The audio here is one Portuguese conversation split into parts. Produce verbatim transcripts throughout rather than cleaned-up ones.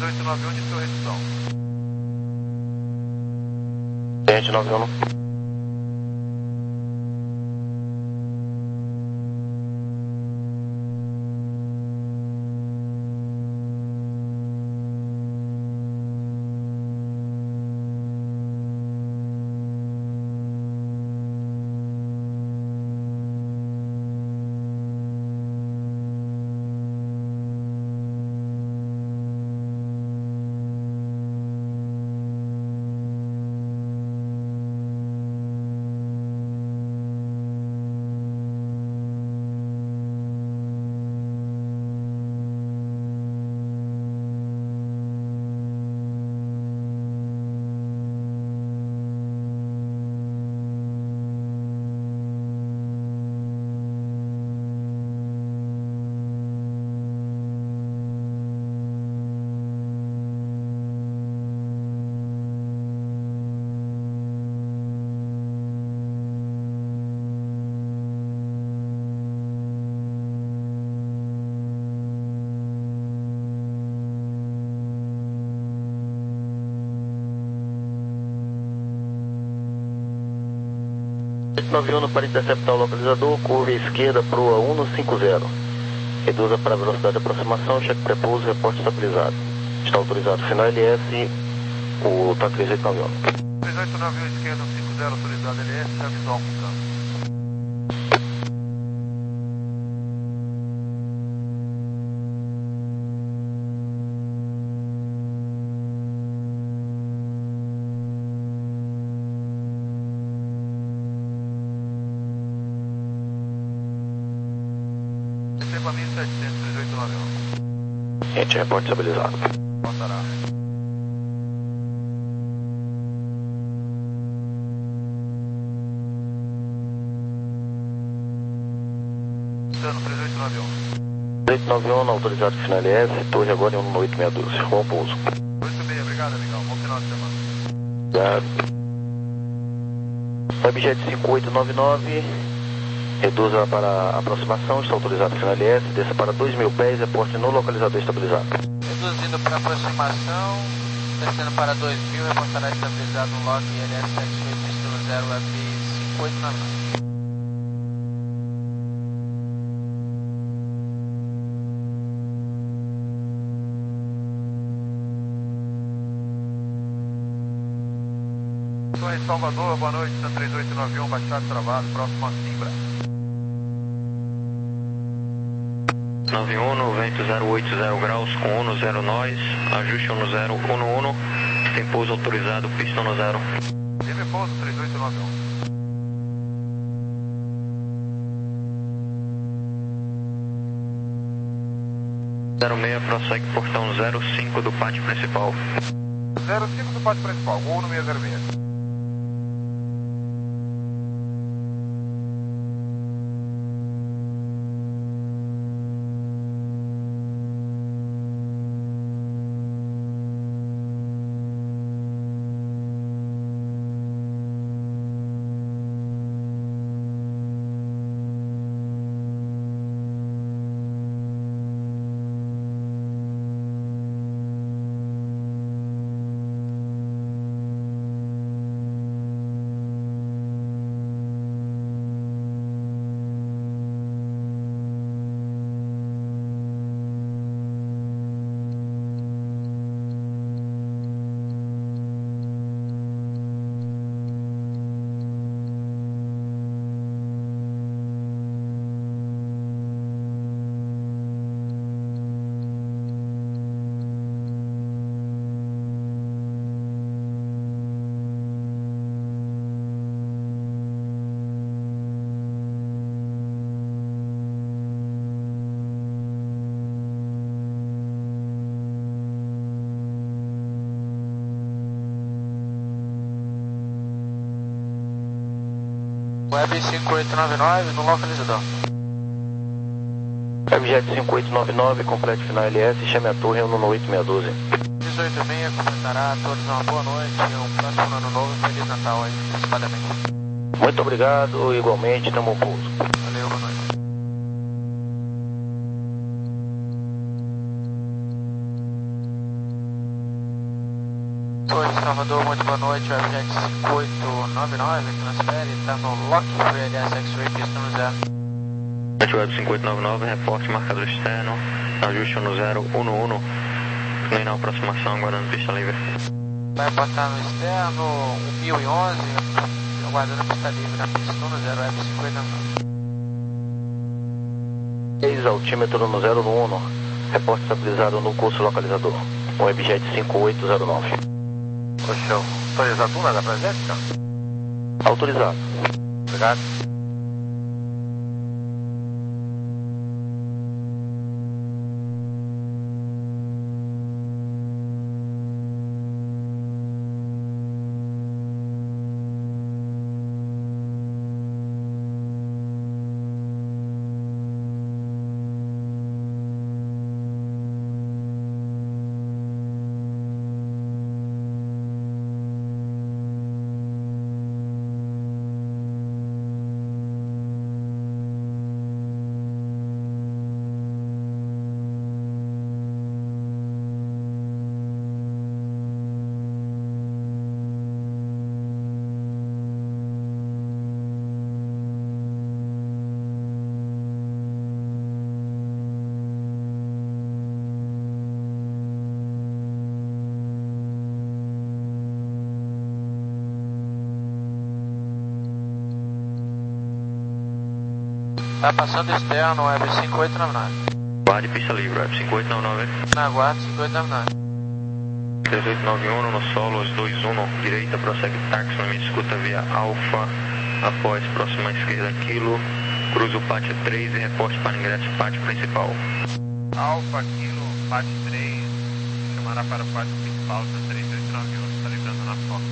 três oito nove um de sua redução. Gente, nove um. nove um para interceptar o localizador, curva esquerda, proa um no cinco zero. Reduza para a velocidade de aproximação, cheque pré-pouso, reporte estabilizado. Está autorizado. Final L S, o T A três oito nove um. três oito nove um esquerda, cinco zero, autorizado L S, visual com campo. Receba mil e setecentos, três oito nove um. Gente, reporte estabilizado. Passará. Dano três oito nove um. três oito nove um, autorizado final L S, torre agora em um no oito seis um doze. Bom pouso. oito seis, obrigado, amigão. Bom final de semana. Obrigado. Webjet cinco oito nove nove. Reduza para a aproximação, está autorizado final L S, desça para dois mil pés, reporte no localizador estabilizado. Reduzindo para aproximação, descendo para dois mil, reportará estabilizado no log L S sete oito zero Web cinco oito nove nove. Torre Salvador, boa noite, Santa três oito nove um, baixado travado, próximo a Simbra. nove um no vento zero oito zero graus com um no zero nós, ajuste um no zero um no um, tem pouso autorizado, pista no zero. Teve pouso três oito nove um. zero seis, prossegue portão zero cinco do pátio principal. zero cinco do pátio principal, gol no seis zero seis. Web cinco oito nove nove no localizador. Webjet cinco oito nove nove, complete final L S, chame a torre um no oito seis um doze. dezoito e meia, completará a todos uma boa noite, um próximo ano novo e Feliz Natal aí, antecipadamente. Muito obrigado, igualmente, tamo pouso. Valeu, boa noite. Oi, Salvador, muito boa noite. O Webjet cinco oito nove nove, transfere, está no Lock Free L S X-Ray, pista no zero. Web cinco oito nove nove, reporte marcador externo, ajuste no zero um um, nem na aproximação, aguardando pista livre. Vai reportar no externo, um mil e onze, aguardando pista livre na pista no zero, Web cinco oito nove nove. seis, altímetro no zero um, reporte estabilizado no curso localizador, Webjet cinco oito zero nove. Oxão, autorizado um na presente, senhor? Autorizado. Obrigado. Tá passando externo, Web cinco oito nove nove. Guarde pista livre, Web cinco oito nove nove. Na guarda cinco oito nove nove. três oito nove um no solo, dois um, direita, prossegue táxi, na minha escuta via Alfa, após próxima à esquerda quilo, cruza o pátio três e reporte para ingresso pátio principal. Alfa, Kilo, pátio três, chamará para o pátio principal da três oito nove um, está livrando na porta.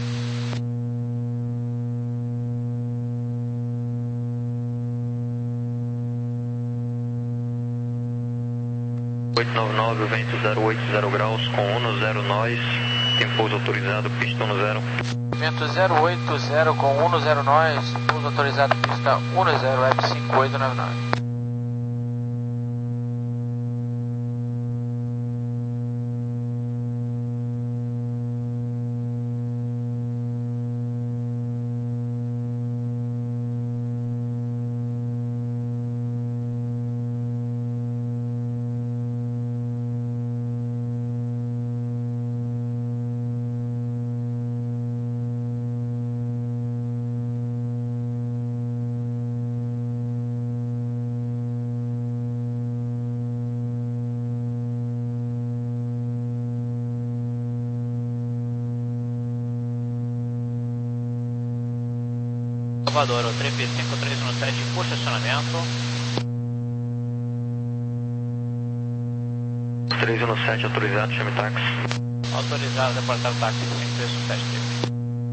oito nove nove, vento zero oito zero graus, com um zero nós, tem pouso autorizado, pista um zero. Vento zero oito zero com um zero nós, pouso autorizado, pista um zero, Web cinco oito nove nove. Salvador, o trip cinco três um sete, por estacionamento. três um sete autorizado, chame táxi. Autorizado, reportar o táxi cinco três um sete, trip.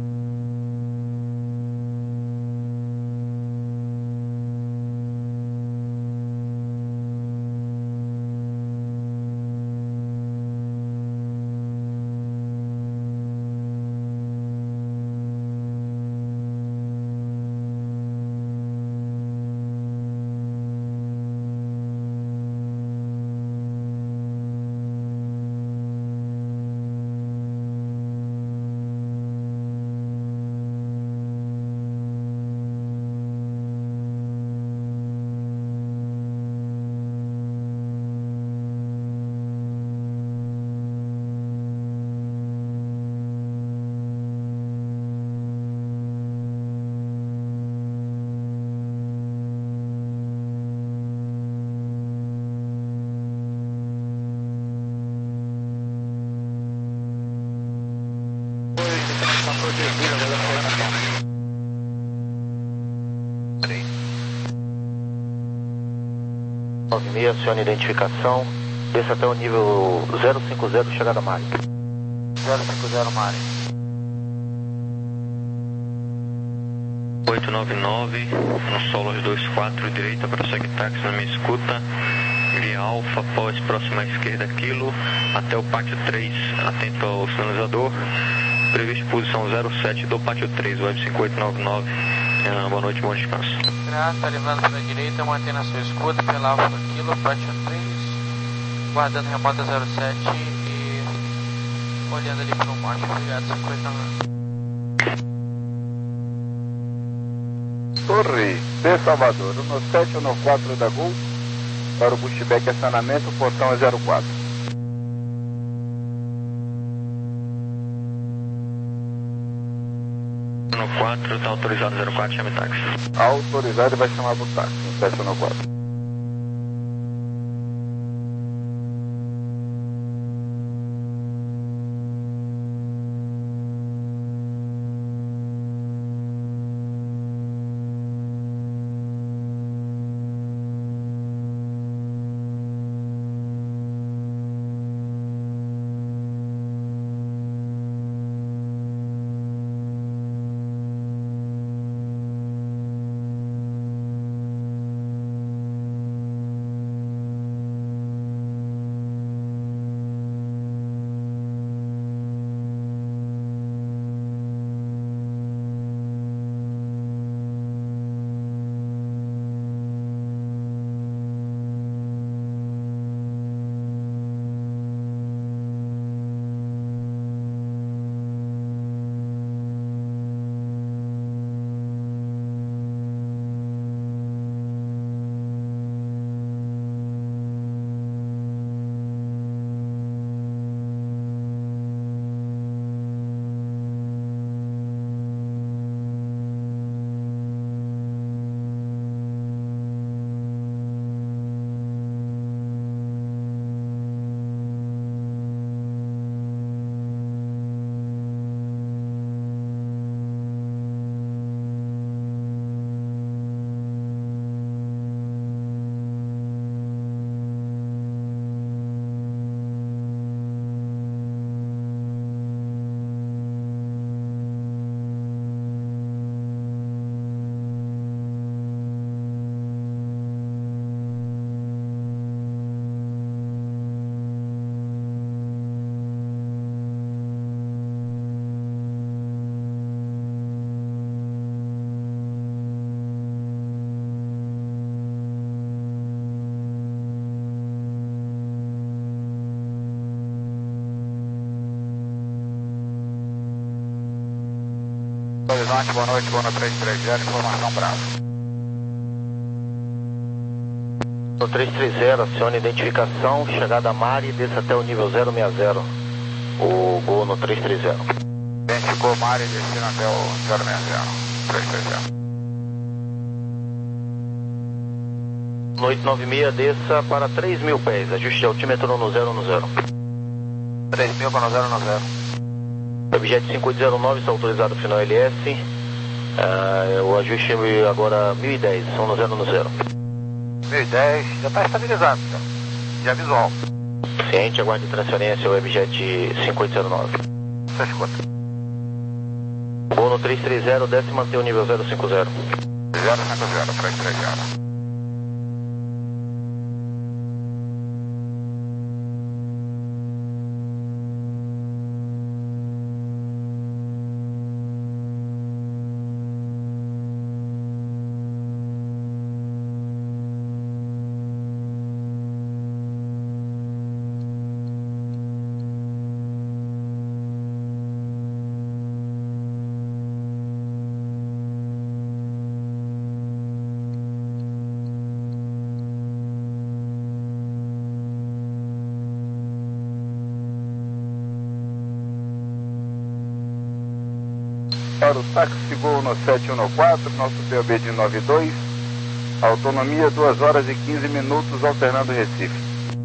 nove seis, acione identificação, desça até o nível zero cinco zero, chegada Mari. zero cinco zero Mari. oito nove nove, no solo dois quatro, direita, prossegue táxi na minha escuta, via Alfa, após próxima à esquerda quilo, até o pátio três, atento ao sinalizador, previsto posição zero sete do pátio três, Web cinco oito nove nove, ah, boa noite, bom descanso. Graça, tá levando para a direita, mantendo a sua escuta pela Alfa Kilo, pátio três, guardando remota zero sete e Olhando ali pro monte, obrigado, cinquenta nove. Torre de Salvador, um sete um quatro da Gol, para o Bushback acionamento, o portão é zero quatro. No quatro, está autorizado zero quatro, chame táxi. Autorizado e vai chamar o táxi, um sete um quatro. Horizonte, boa noite, boa noite, três três zero, informação Bravo. No três três zero, acione identificação, chegada a Mari, desça até o nível zero seis zero, o Gol no três três zero. Identificou Mari, descendo até o zero seis zero, três três zero. No oito nove seis, desça para três mil pés, ajuste de altímetro no zero um zero. três mil para o zero um zero. Objeto cinco oito zero nove, está autorizado final L S. Uh, o ajuste agora mil e dez, são no zero um zero. mil e dez, já está estabilizado, então. Já visual. Ciente, aguarde transferência, o Webjet cinco oito zero nove. Você escuta. Gol no três três zero, desce e mantém o nível zero cinco zero. zero cinco zero, três três zero. Para o táxi Gol no sete um quatro, nosso P O B de nove dois, autonomia duas horas e quinze minutos, alternando Recife.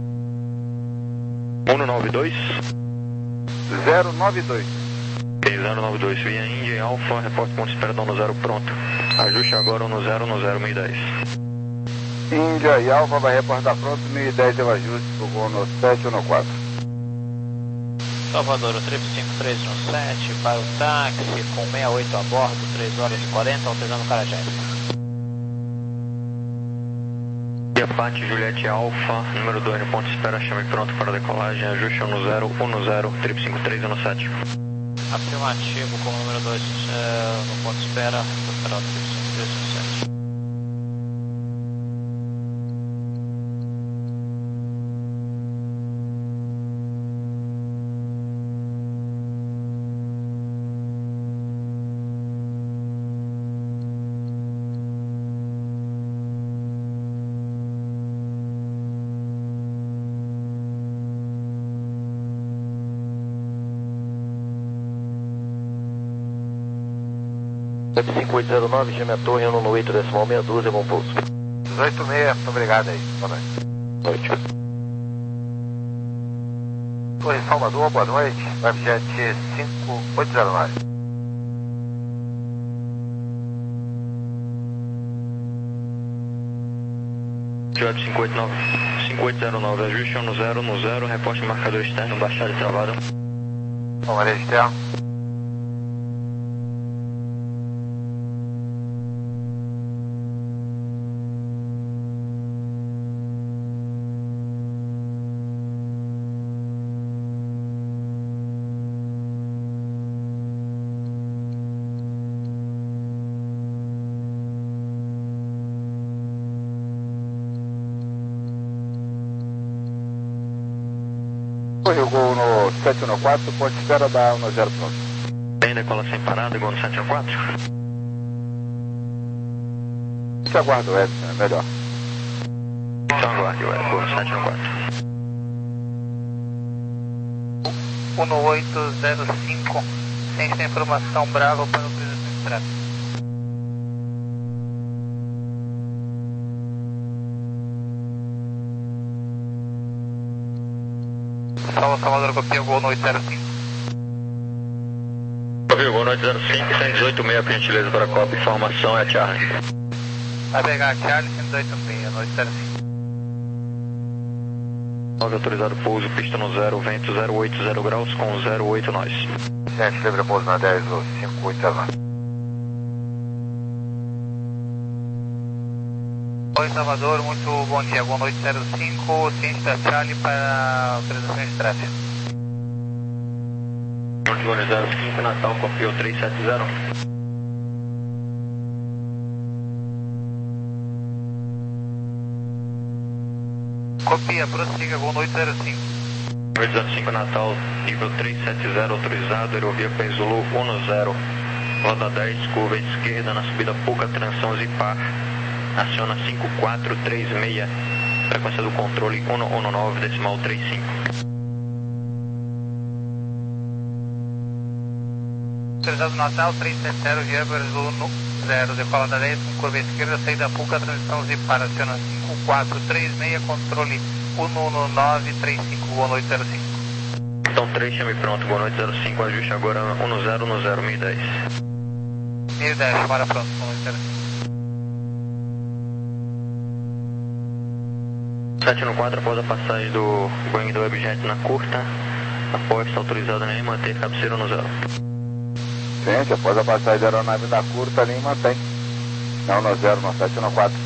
um nove dois? zero nove dois. zero nove dois, via Índia e Alfa, reporte ponto de espera no zero pronto. Ajuste agora no zero no zero mil e dez. Índia e Alfa vai reportar pronto, mil e dez é o ajuste do Gol no sete um quatro. Salvador, o trip cinco três um sete para o táxi com sessenta e oito a bordo, três horas e quarenta, alternando Carajás. Pati Juliette Alfa, número dois no ponto de espera, chame pronto para decolagem, ajuste um zero um zero, trip cinco três um sete. Afirmativo com o número dois é, no ponto de espera, para o trip cinco três um sete. Web cinco oito zero nove, geme a torre, ano no oito, decimal meia dúzia, bom pouso. dezoito seis, muito obrigado aí. Boa noite. Noite. Torre Salvador, boa noite. Webjet cinco oito zero nove. Web cinco oito nove, cinco oito zero nove, ajuste no zero no zero, reporte marcador externo, baixada e travada. Bom, área externa. Correu gol no sete um quatro, ponte espera da um zero pronto. Tem decola sem parada, gol no sete um quatro. Te aguardo, Edson, é melhor. Então aguarde, Edson, gol no sete um quatro. um oito zero cinco, sem essa informação, Bravo para autorização de tráfego. Salva Salvador, copia, gol no oito zero cinco. Ouviu, gol no oito zero cinco, cento e dezoito meia, por gentileza, para a Copa, informação é a Charlie. Vai pegar a Charlie, cento e dezoito meia, no oito zero cinco. nove autorizado pouso, pista no zero, vento zero oito zero graus com zero oito nós. sete, livre pouso na dez, cinco oito zero nove. Oi, Salvador, muito bom dia. Gol no oito zero cinco, ciente da Charlie para autorização de tráfego. Gol no zero cinco, Natal, copiou três sete zero. Copia, prossiga, gol no oito zero cinco. oito zero cinco, Natal, nível três sete zero, autorizado, aerovia Pen Zulu um zero. Roda dez, curva esquerda, na subida pouca, transição Zipar. Aciona cinco quatro três seis, frequência do controle um um nove, decimal três cinco. Autorizado Natal, três sete zero, via Zulu zero, decola da dez, com curva esquerda, saída Puca, transição Zipar, aciona cinco quatro três seis, controle um um nove três cinco, gol no oito zero cinco. Então três, chame pronto, boa noite zero cinco, ajuste agora um zero um zero, mil e dez. mil e dez, chamada pronto, gol no oito zero cinco. sete um quatro, após a passagem do Boeing do Webjet na curta, após está autorizado nem manter cabeceira no zero. Gente, após a passagem da aeronave da curta, nem mantém. Não no zero, no sete um quatro.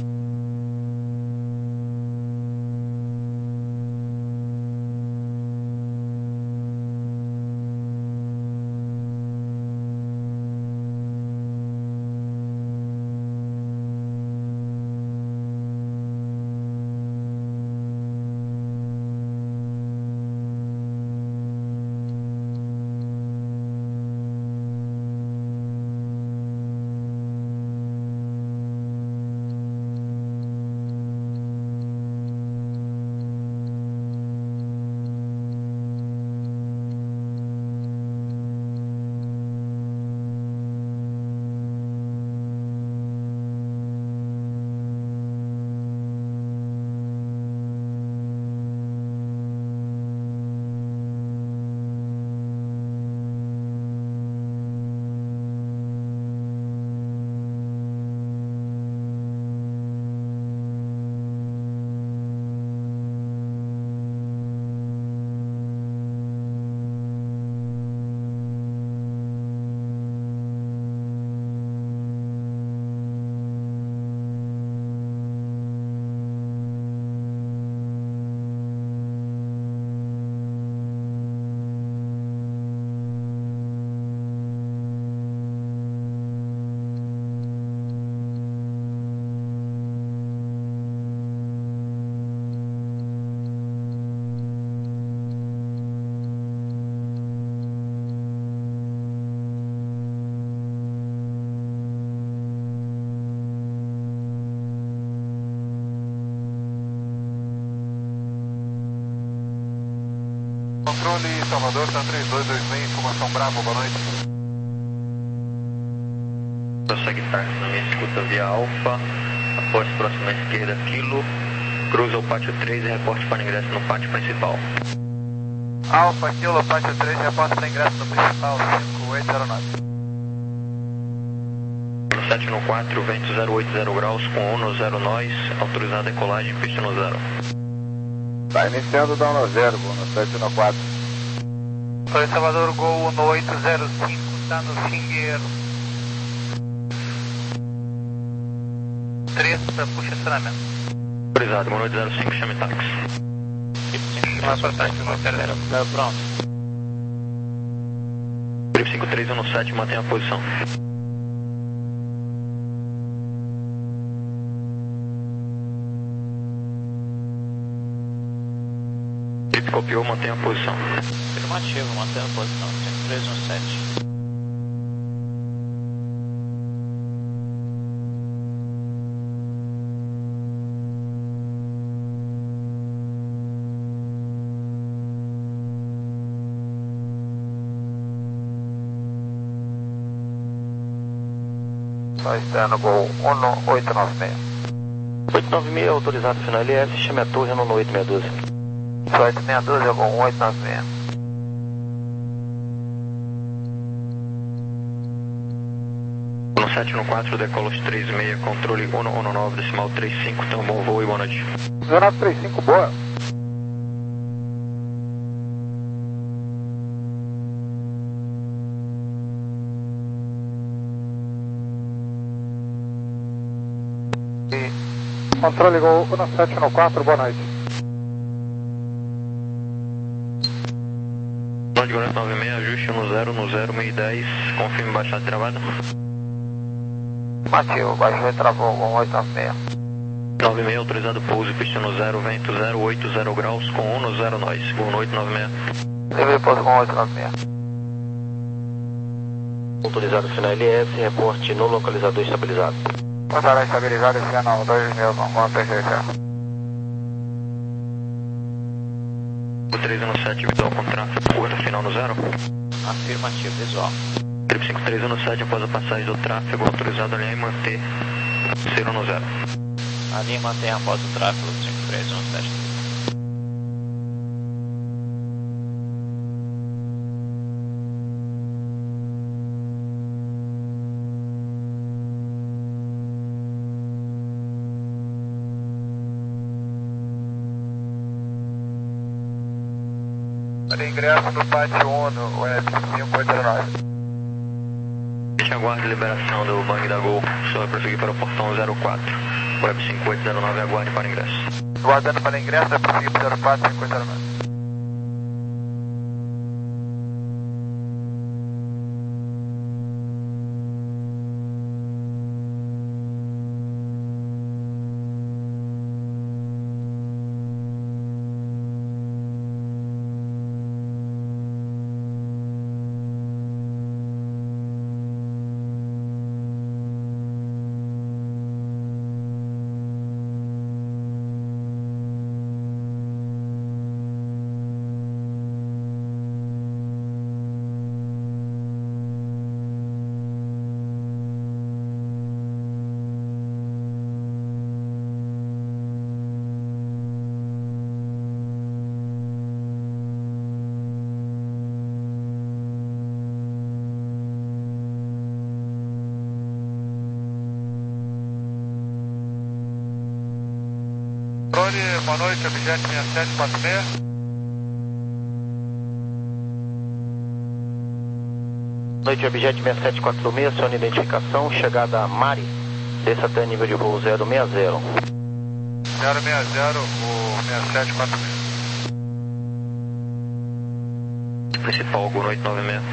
Controle Salvador, tá três dois dois seis, informação Bravo, boa noite. segue táxi na minha escuta via Alfa, após próxima esquerda, quilo, cruza o pátio três e reporte para ingresso no pátio principal. Alfa, quilo, pátio três, reporte para ingresso no principal, cinco oito zero nove. sete no quatro, vento zero oito zero graus, com um no zero nós, autorizada decolagem, pista no zero. Tá iniciando da um zero, vou no sete no quatro. Oi, Salvador, Gol um oito zero cinco, está no Finger três para puxa estacionamento. Autorizado, um oito zero cinco, chame táxi. Vai para táxi, não quero ver. Pronto. Trip cinco três um sete, mantenha a posição. Trip copiou, mantenha a posição. Afirmativo, mantendo a posição. cinco três um sete. Só externo, Gol um oito nove seis. oito nove seis, autorizado final L S, chame a torre no oito seis um dois. Só oito seis um dois, Gol um oito nove seis. No sete no quatro, decolos três seis, controle um um nove, decimal três cinco, então bom voo e boa noite. zero nove três cinco, boa. Controle Gol um sete no quatro, boa noite. Norte Gorete nove seis, ajuste no zero, no zero, meio dez, confirme baixada e travada. Mativo, baixou e travou, Gol um oito nove seis. nove seis, autorizado pouso, pista no zero, vento zero oito zero graus, com um no zero nós, Gol oito nove seis. Livre pouso, Gol oito nove seis. Autorizado final L S, reporte no localizador estabilizado. Passará estabilizado esse ano dois mil, vamos perfeição. O três um sete, visual com tráfego, curta final no zero. Afirmativo, visual. Trip cinco três um sete, após a passagem do tráfego, autorizado a alinhar e manter zero no zero. A linha mantém após o tráfego do cinco três um sete. Para ingresso no pátio um no web cinco oito zero nove. Deixe aguarde liberação do bang da Gol, o senhor vai prosseguir para o portão zero quatro. Web cinco oito zero nove, aguarde para ingresso. Guardando para ingresso, vai prosseguir para zero quatro cinco oito zero nove. Boa noite, objeto seis sete quatro seis. Noite, objeto seis sete quatro seis, acione identificação, chegada a Mari, desça até nível de voo zero seis zero. zero seis zero, o seis sete quatro seis. Principal, Gol oito nove seis.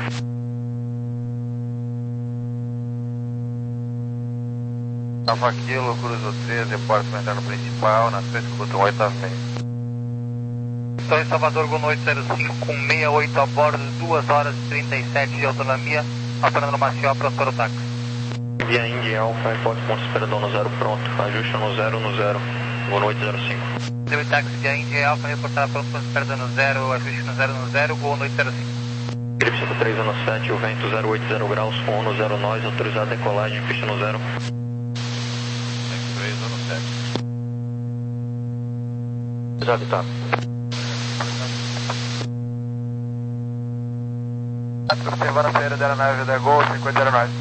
Alfa Kilo, Cruzo três, reporte para entrar no principal, na frente do oito nove seis. Estou em Salvador, Gol oito zero cinco, com sessenta e oito a bordo, duas horas e trinta e sete de autonomia, operando no Maciel para o táxi. Via India Alfa, reporte ponto esperador no zero pronto, ajuste no zero no zero, Gol oito zero cinco. Deu táxi via India Alfa, reportar pronto ponto esperador no zero, ajuste no zero no zero, Gol oito zero cinco. Trip cinco três um sete, o vento zero oito zero graus, com um zero nós, autorizado a decolagem, pista no zero. cinco três um sete. Já está. Observando a saída da aeronave da Gol cinquenta zero nove.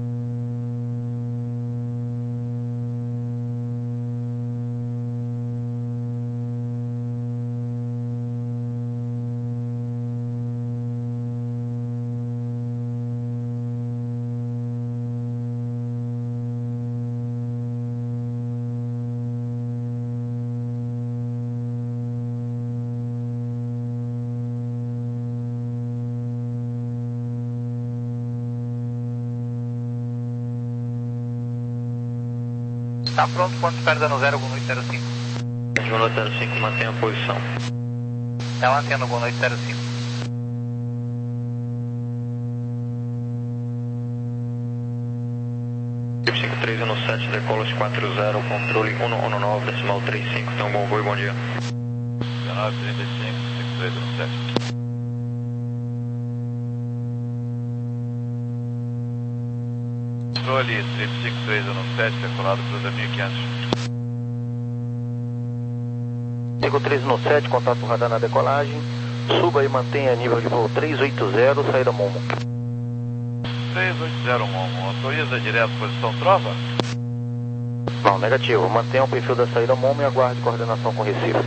Está pronto, ponto de perda no zero, boa noite zero cinco. Boa noite zero cinco, mantenha a posição. É uma antena, boa noite zero cinco. Trip cinco três um sete, decolas quatro zero, controle um um nove, decimal trinta e cinco, então bom voo e bom dia. dezenove trinta e cinco, cinco três um sete. Controle Trip cinco três um sete, decolado para mil e quinhentos. cinco três um sete, contato radar na decolagem. Suba e mantenha nível de voo três oito zero, saída Momo. três oito zero, Momo. Autoriza direto posição trova? Não, negativo. Mantenha o perfil da saída Momo e aguarde coordenação com Recife.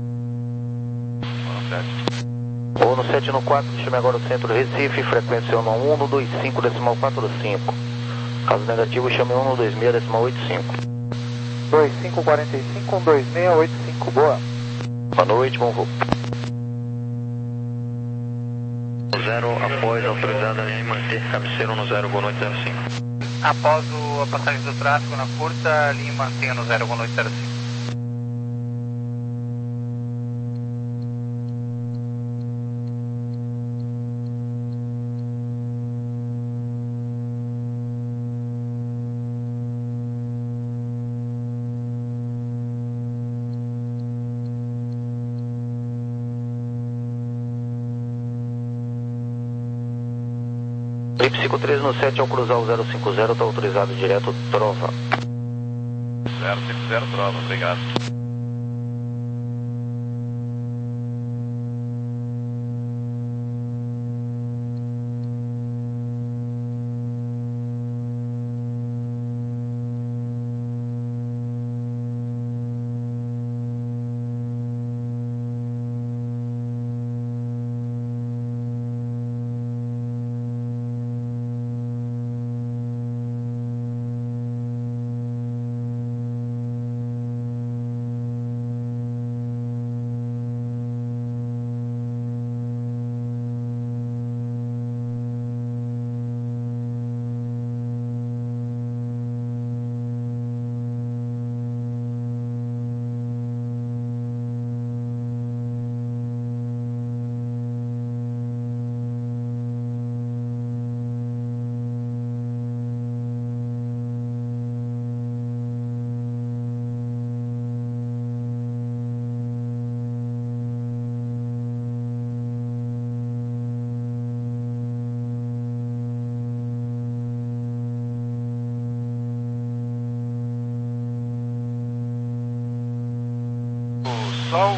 um sete. Ou no sete no quatro, chame agora o centro de Recife, frequência um um dois cinco, decimal quatro cinco. Caso negativo, chame um um dois seis, decimal oito cinco. dois cinco quatro cinco, um dois seis oito cinco, boa. Boa noite, bom voo. Zero, após autorizada a linha e manter cabeceira no zero, boa noite zero cinco. Após o, a passagem do tráfego na curta, linha mantenha no zero, boa noite zero cinco. Trip cinco três um sete, ao cruzar o zero cinco zero, está autorizado direto Trova. zero cinco zero, trova, obrigado. Sol.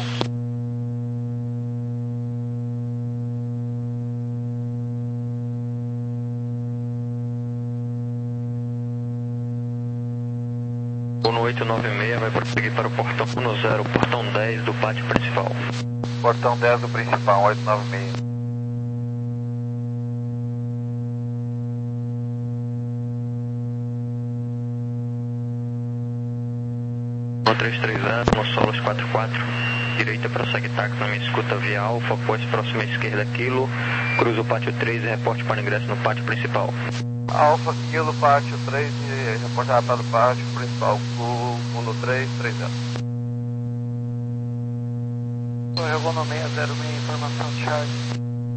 Uno oito nove seis vai prosseguir para o portão um zero, portão dez do pátio principal. Portão dez do principal, oito nove seis. três três zero, no Solos quatro quatro, direita prossegue táxi na minha escuta via Alfa, após próxima esquerda Kilo, cruza o pátio três e reporte para ingresso no pátio principal. Alfa, Kilo, pátio três e reportar para o pátio principal, Uno três três zero. Eu vou no seis zero seis, informação de charge.